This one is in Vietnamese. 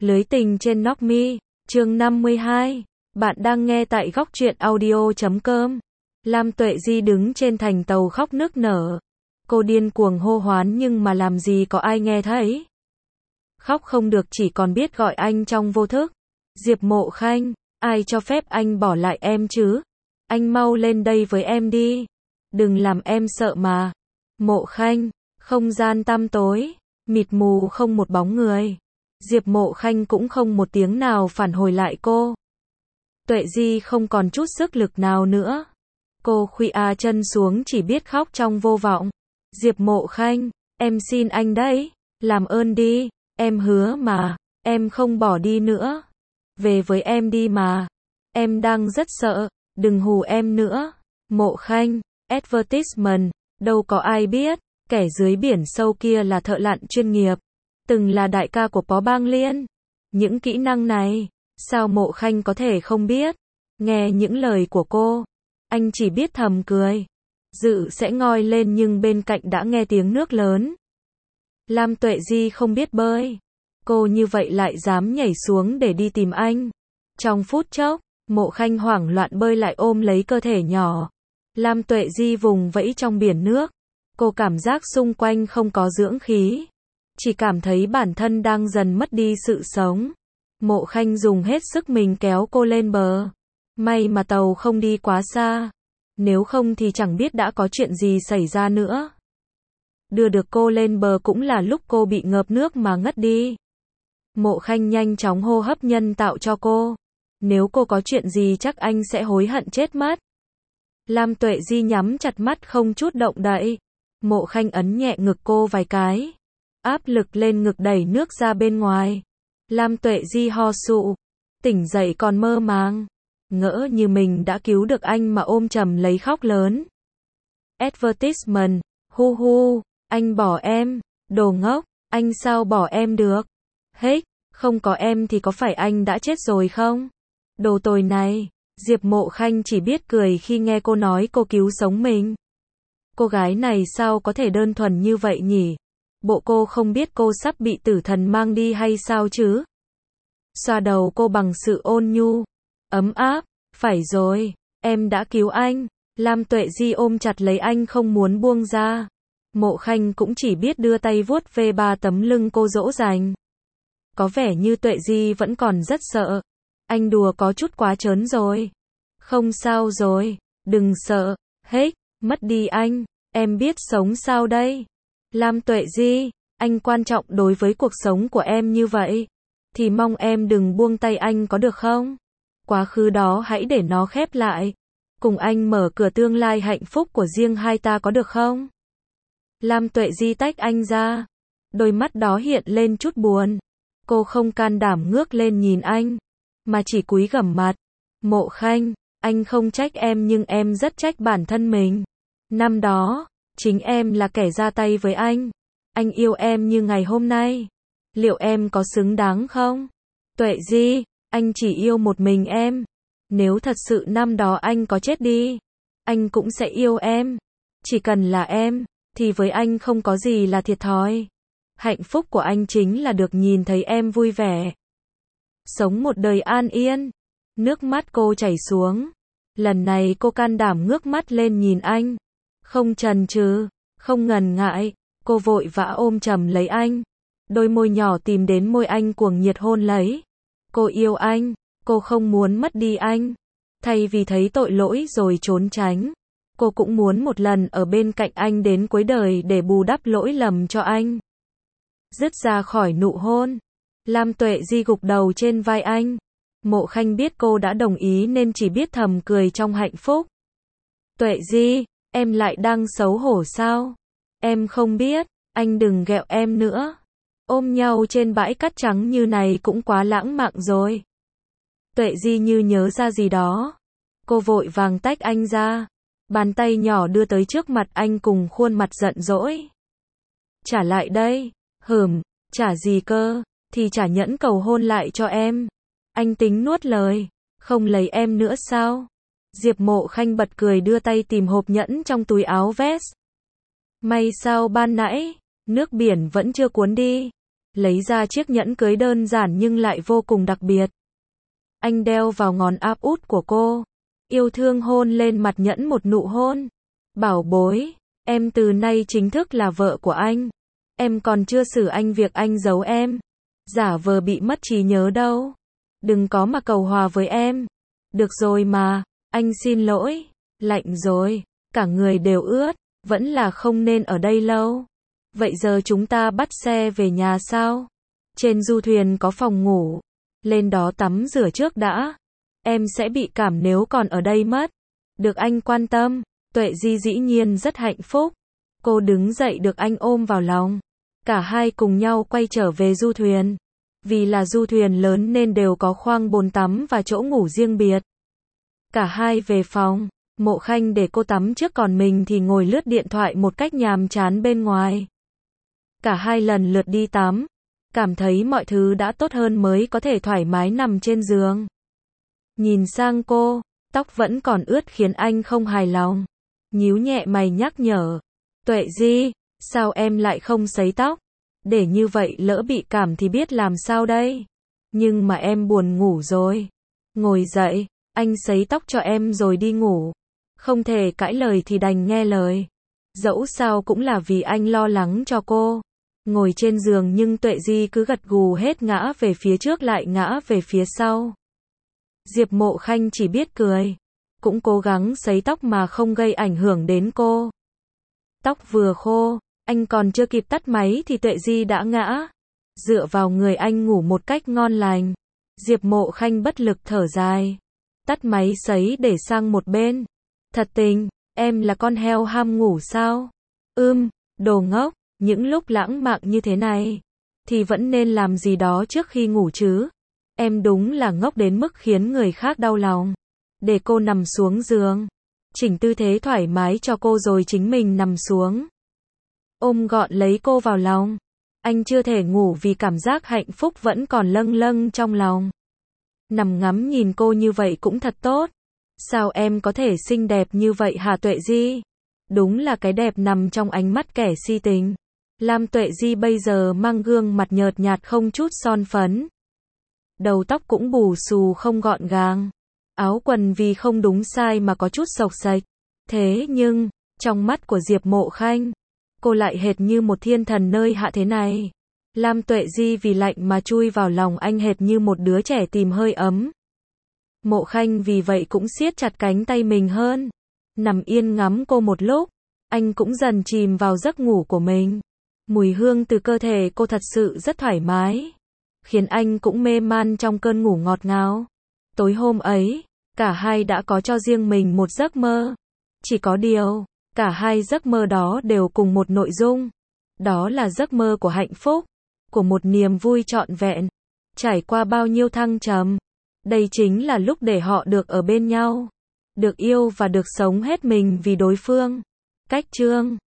Lưới tình trên Knock Me, chương 52. Bạn đang nghe tại góc truyện audio.com. Lam Tuệ Di đứng trên thành tàu khóc nức nở. Cô điên cuồng hô hoán nhưng mà làm gì có ai nghe thấy. Khóc không được chỉ còn biết gọi anh trong vô thức. Diệp Mộ Khanh, ai cho phép anh bỏ lại em chứ? Anh mau lên đây với em đi. Đừng làm em sợ mà. Mộ Khanh, không gian tăm tối, mịt mù không một bóng người. Diệp Mộ Khanh cũng không một tiếng nào phản hồi lại cô. Tuệ Di không còn chút sức lực nào nữa. Cô khuỵu chân xuống chỉ biết khóc trong vô vọng. Diệp Mộ Khanh, em xin anh đấy, làm ơn đi, em hứa mà, em không bỏ đi nữa. Về với em đi mà. Em đang rất sợ, đừng hù em nữa. Mộ Khanh, advertisement, đâu có ai biết, kẻ dưới biển sâu kia là thợ lặn chuyên nghiệp. Từng là đại ca của Phó Bang Liên. Những kỹ năng này, sao Mộ Khanh có thể không biết? Nghe những lời của cô, anh chỉ biết thầm cười. Dự sẽ ngoi lên nhưng bên cạnh đã nghe tiếng nước lớn. Lam Tuệ Di không biết bơi. Cô như vậy lại dám nhảy xuống để đi tìm anh. Trong phút chốc, Mộ Khanh hoảng loạn bơi lại ôm lấy cơ thể nhỏ. Lam Tuệ Di vùng vẫy trong biển nước. Cô cảm giác xung quanh không có dưỡng khí. Chỉ cảm thấy bản thân đang dần mất đi sự sống. Mộ Khanh dùng hết sức mình kéo cô lên bờ. May mà tàu không đi quá xa. Nếu không thì chẳng biết đã có chuyện gì xảy ra nữa. Đưa được cô lên bờ cũng là lúc cô bị ngợp nước mà ngất đi. Mộ Khanh nhanh chóng hô hấp nhân tạo cho cô. Nếu cô có chuyện gì chắc anh sẽ hối hận chết mất. Lam Tuệ Di nhắm chặt mắt không chút động đậy. Mộ Khanh ấn nhẹ ngực cô vài cái. Áp lực lên ngực đẩy nước ra bên ngoài. Lam Tuệ Di ho sụ. Tỉnh dậy còn mơ màng. Ngỡ như mình đã cứu được anh mà ôm chầm lấy khóc lớn. Advertisement, hu hu, anh bỏ em, đồ ngốc, anh sao bỏ em được? Hết, không có em thì có phải anh đã chết rồi không? Đồ tồi này, Diệp Mộ Khanh chỉ biết cười khi nghe cô nói cô cứu sống mình. Cô gái này sao có thể đơn thuần như vậy nhỉ? Bộ cô không biết cô sắp bị tử thần mang đi hay sao chứ? Xoa đầu cô bằng sự ôn nhu, ấm áp, phải rồi, em đã cứu anh. Lam Tuệ Di ôm chặt lấy anh không muốn buông ra. Mộ Khanh cũng chỉ biết đưa tay vuốt về ba tấm lưng cô dỗ dành. Có vẻ như Tuệ Di vẫn còn rất sợ. Anh đùa có chút quá trớn rồi. Không sao rồi, đừng sợ, hết, mất đi anh, em biết sống sao đây? Lam Tuệ Di, anh quan trọng đối với cuộc sống của em như vậy. Thì mong em đừng buông tay anh có được không? Quá khứ đó hãy để nó khép lại. Cùng anh mở cửa tương lai hạnh phúc của riêng hai ta có được không? Lam Tuệ Di tách anh ra. Đôi mắt đó hiện lên chút buồn. Cô không can đảm ngước lên nhìn anh, mà chỉ cúi gằm mặt. Mộ Khanh, anh không trách em nhưng em rất trách bản thân mình. Năm đó, chính em là kẻ ra tay với anh. Anh yêu em như ngày hôm nay. Liệu em có xứng đáng không? Tuệ Di, anh chỉ yêu một mình em. Nếu thật sự năm đó anh có chết đi, anh cũng sẽ yêu em. Chỉ cần là em, thì với anh không có gì là thiệt thòi. Hạnh phúc của anh chính là được nhìn thấy em vui vẻ. Sống một đời an yên. Nước mắt cô chảy xuống. Lần này cô can đảm ngước mắt lên nhìn anh. Không chần chừ, không ngần ngại, cô vội vã ôm chầm lấy anh. Đôi môi nhỏ tìm đến môi anh cuồng nhiệt hôn lấy. Cô yêu anh, cô không muốn mất đi anh. Thay vì thấy tội lỗi rồi trốn tránh, cô cũng muốn một lần ở bên cạnh anh đến cuối đời để bù đắp lỗi lầm cho anh. Dứt ra khỏi nụ hôn, Lam Tuệ Di gục đầu trên vai anh. Mộ Khanh biết cô đã đồng ý nên chỉ biết thầm cười trong hạnh phúc. Tuệ Di, em lại đang xấu hổ sao? Em không biết, anh đừng ghẹo em nữa. Ôm nhau trên bãi cát trắng như này cũng quá lãng mạn rồi. Tuệ Di như nhớ ra gì đó. Cô vội vàng tách anh ra. Bàn tay nhỏ đưa tới trước mặt anh cùng khuôn mặt giận dỗi. Trả lại đây. Trả gì cơ? Thì trả nhẫn cầu hôn lại cho em. Anh tính nuốt lời. Không lấy em nữa sao? Diệp Mộ Khanh bật cười đưa tay tìm hộp nhẫn trong túi áo vest. May sao ban nãy, nước biển vẫn chưa cuốn đi. lấy ra chiếc nhẫn cưới đơn giản nhưng lại vô cùng đặc biệt. Anh đeo vào ngón áp út của cô, yêu thương hôn lên mặt nhẫn một nụ hôn. Bảo bối, em từ nay chính thức là vợ của anh. Em còn chưa xử anh việc anh giấu em, giả vờ bị mất trí nhớ đâu. Đừng có mà cầu hòa với em. Được rồi mà, anh xin lỗi. Lạnh rồi, cả người đều ướt, vẫn là không nên ở đây lâu. Vậy giờ chúng ta bắt xe về nhà sao? Trên du thuyền có phòng ngủ, lên đó tắm rửa trước đã. Em sẽ bị cảm nếu còn ở đây mất. Được anh quan tâm, Tuệ Di dĩ nhiên rất hạnh phúc. Cô đứng dậy được anh ôm vào lòng. Cả hai cùng nhau quay trở về du thuyền. Vì là du thuyền lớn nên đều có khoang bồn tắm và chỗ ngủ riêng biệt. Cả hai về phòng, Mộ Khanh để cô tắm trước còn mình thì ngồi lướt điện thoại một cách nhàm chán bên ngoài. Cả hai lần lượt đi tắm, cảm thấy mọi thứ đã tốt hơn mới có thể thoải mái nằm trên giường. Nhìn sang cô, tóc vẫn còn ướt khiến anh không hài lòng. Nhíu nhẹ mày nhắc nhở. Tuệ Di, sao em lại không sấy tóc? Để như vậy lỡ bị cảm thì biết làm sao đây? Nhưng mà em buồn ngủ rồi. Ngồi dậy, anh sấy tóc cho em rồi đi ngủ. Không thể cãi lời thì đành nghe lời. Dẫu sao cũng là vì anh lo lắng cho cô. Ngồi trên giường nhưng Tuệ Di cứ gật gù hết, ngã về phía trước lại ngã về phía sau. Diệp Mộ Khanh chỉ biết cười. Cũng cố gắng sấy tóc mà không gây ảnh hưởng đến cô. Tóc vừa khô, anh còn chưa kịp tắt máy thì Tuệ Di đã ngã. Dựa vào người anh ngủ một cách ngon lành. Diệp Mộ Khanh bất lực thở dài. Tắt máy sấy để sang một bên. Thật tình, em là con heo ham ngủ sao? Đồ ngốc, những lúc lãng mạn như thế này, thì vẫn nên làm gì đó trước khi ngủ chứ. Em đúng là ngốc đến mức khiến người khác đau lòng. Để cô nằm xuống giường, chỉnh tư thế thoải mái cho cô rồi chính mình nằm xuống. Ôm gọn lấy cô vào lòng. Anh chưa thể ngủ vì cảm giác hạnh phúc vẫn còn lâng lâng trong lòng. Nằm ngắm nhìn cô như vậy cũng thật tốt. Sao em có thể xinh đẹp như vậy hả Tuệ Di? Đúng là cái đẹp nằm trong ánh mắt kẻ si tình. Lam Tuệ Di bây giờ mang gương mặt nhợt nhạt không chút son phấn. Đầu tóc cũng bù xù không gọn gàng. Áo quần vì không đúng size mà có chút xộc xệch. Thế nhưng, trong mắt của Diệp Mộ Khanh, cô lại hệt như một thiên thần nơi hạ thế này. Lam Tuệ Di vì lạnh mà chui vào lòng anh hệt như một đứa trẻ tìm hơi ấm. Mộ Khanh vì vậy cũng siết chặt cánh tay mình hơn. Nằm yên ngắm cô một lúc, anh cũng dần chìm vào giấc ngủ của mình. Mùi hương từ cơ thể cô thật sự rất thoải mái, khiến anh cũng mê man trong cơn ngủ ngọt ngào. Tối hôm ấy, cả hai đã có cho riêng mình một giấc mơ. Chỉ có điều, cả hai giấc mơ đó đều cùng một nội dung. Đó là giấc mơ của hạnh phúc, của một niềm vui trọn vẹn, trải qua bao nhiêu thăng trầm. Đây chính là lúc để họ được ở bên nhau, được yêu và được sống hết mình vì đối phương. Cách chương